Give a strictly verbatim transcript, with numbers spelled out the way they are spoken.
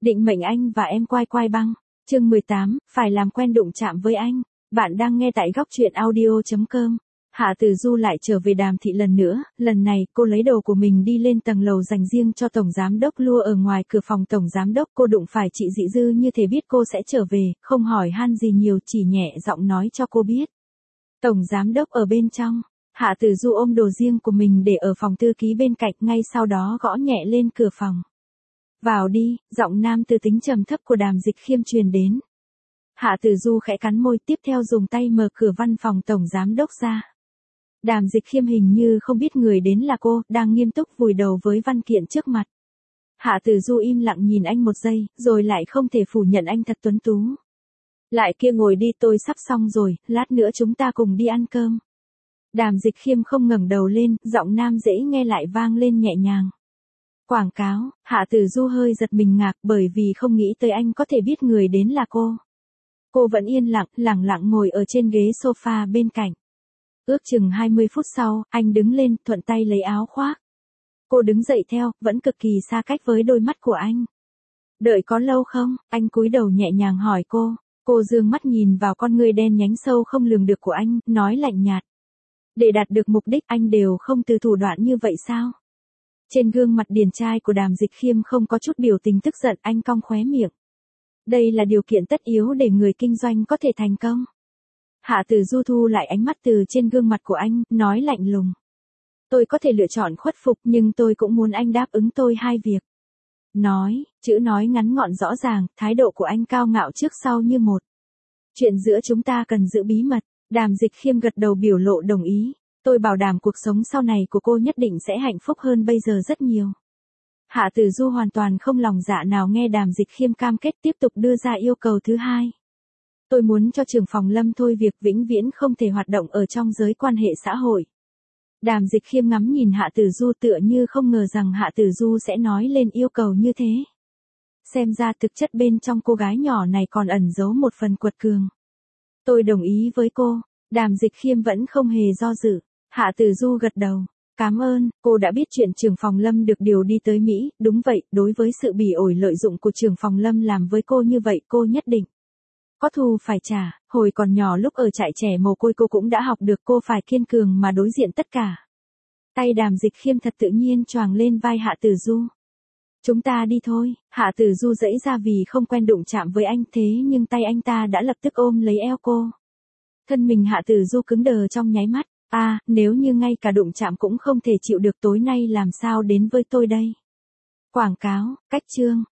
Định mệnh anh và em quai quai băng. Chương mười tám, phải làm quen đụng chạm với anh. Bạn đang nghe tại góc truyện audio chấm com. Hạ Tử Du lại trở về Đàm thị lần nữa, lần này cô lấy đồ của mình đi lên tầng lầu dành riêng cho Tổng Giám Đốc Lua. Ở ngoài cửa phòng Tổng Giám Đốc cô đụng phải chị Dị Dư như thể biết cô sẽ trở về, không hỏi han gì nhiều, chỉ nhẹ giọng nói cho cô biết. Tổng Giám Đốc ở bên trong. Hạ Tử Du ôm đồ riêng của mình để ở phòng thư ký bên cạnh, ngay sau đó gõ nhẹ lên cửa phòng. Vào đi, giọng nam từ tính trầm thấp của Đàm Dịch Khiêm truyền đến. Hạ Tử Du khẽ cắn môi, tiếp theo dùng tay mở cửa văn phòng Tổng Giám Đốc ra. Đàm Dịch Khiêm hình như không biết người đến là cô, đang nghiêm túc vùi đầu với văn kiện trước mặt. Hạ Tử Du im lặng nhìn anh một giây, rồi lại không thể phủ nhận anh thật tuấn tú. Lại kia, ngồi đi, tôi sắp xong rồi, lát nữa chúng ta cùng đi ăn cơm. Đàm Dịch Khiêm không ngẩng đầu lên, giọng nam dễ nghe lại vang lên nhẹ nhàng. Quảng cáo. Hạ Tử Du hơi giật mình ngạc, bởi vì không nghĩ tới anh có thể biết người đến là cô. Cô vẫn yên lặng, lẳng lặng ngồi ở trên ghế sofa bên cạnh. Ước chừng hai mươi phút sau, anh đứng lên, thuận tay lấy áo khoác. Cô đứng dậy theo, vẫn cực kỳ xa cách với đôi mắt của anh. Đợi có lâu không? Anh cúi đầu nhẹ nhàng hỏi cô. Cô dương mắt nhìn vào con ngươi đen nhánh sâu không lường được của anh, nói lạnh nhạt. Để đạt được mục đích anh đều không từ thủ đoạn như vậy sao? Trên gương mặt điển trai của Đàm Dịch Khiêm không có chút biểu tình tức giận, anh cong khóe miệng. Đây là điều kiện tất yếu để người kinh doanh có thể thành công. Hạ Tử Du thu lại ánh mắt từ trên gương mặt của anh, nói lạnh lùng. Tôi có thể lựa chọn khuất phục, nhưng tôi cũng muốn anh đáp ứng tôi hai việc. Nói, chữ nói ngắn gọn rõ ràng, thái độ của anh cao ngạo trước sau như một. Chuyện giữa chúng ta cần giữ bí mật. Đàm Dịch Khiêm gật đầu biểu lộ đồng ý. Tôi bảo đảm cuộc sống sau này của cô nhất định sẽ hạnh phúc hơn bây giờ rất nhiều. Hạ Tử Du hoàn toàn không lòng dạ nào nghe Đàm Dịch Khiêm cam kết, tiếp tục đưa ra yêu cầu thứ hai. Tôi muốn cho trưởng phòng Lâm thôi việc vĩnh viễn không thể hoạt động ở trong giới quan hệ xã hội. Đàm Dịch Khiêm ngắm nhìn Hạ Tử Du, tựa như không ngờ rằng Hạ Tử Du sẽ nói lên yêu cầu như thế. Xem ra thực chất bên trong cô gái nhỏ này còn ẩn giấu một phần quật cường. Tôi đồng ý với cô. Đàm Dịch Khiêm vẫn không hề do dự. Hạ Tử Du gật đầu. Cảm ơn, cô đã biết chuyện trưởng phòng Lâm được điều đi tới Mỹ. Đúng vậy, đối với sự bỉ ổi lợi dụng của trưởng phòng Lâm làm với cô như vậy, cô nhất định có thù phải trả. Hồi còn nhỏ, lúc ở trại trẻ mồ côi, cô cũng đã học được cô phải kiên cường mà đối diện tất cả. Tay Đàm Dịch Khiêm thật tự nhiên choàng lên vai Hạ Tử Du. Chúng ta đi thôi. Hạ Tử Du giãy ra vì không quen đụng chạm với anh, thế nhưng tay anh ta đã lập tức ôm lấy eo cô. Thân mình Hạ Tử Du cứng đờ trong nháy mắt. À, nếu như ngay cả đụng chạm cũng không thể chịu được, tối nay làm sao đến với tôi đây? Quảng cáo. Cách chương.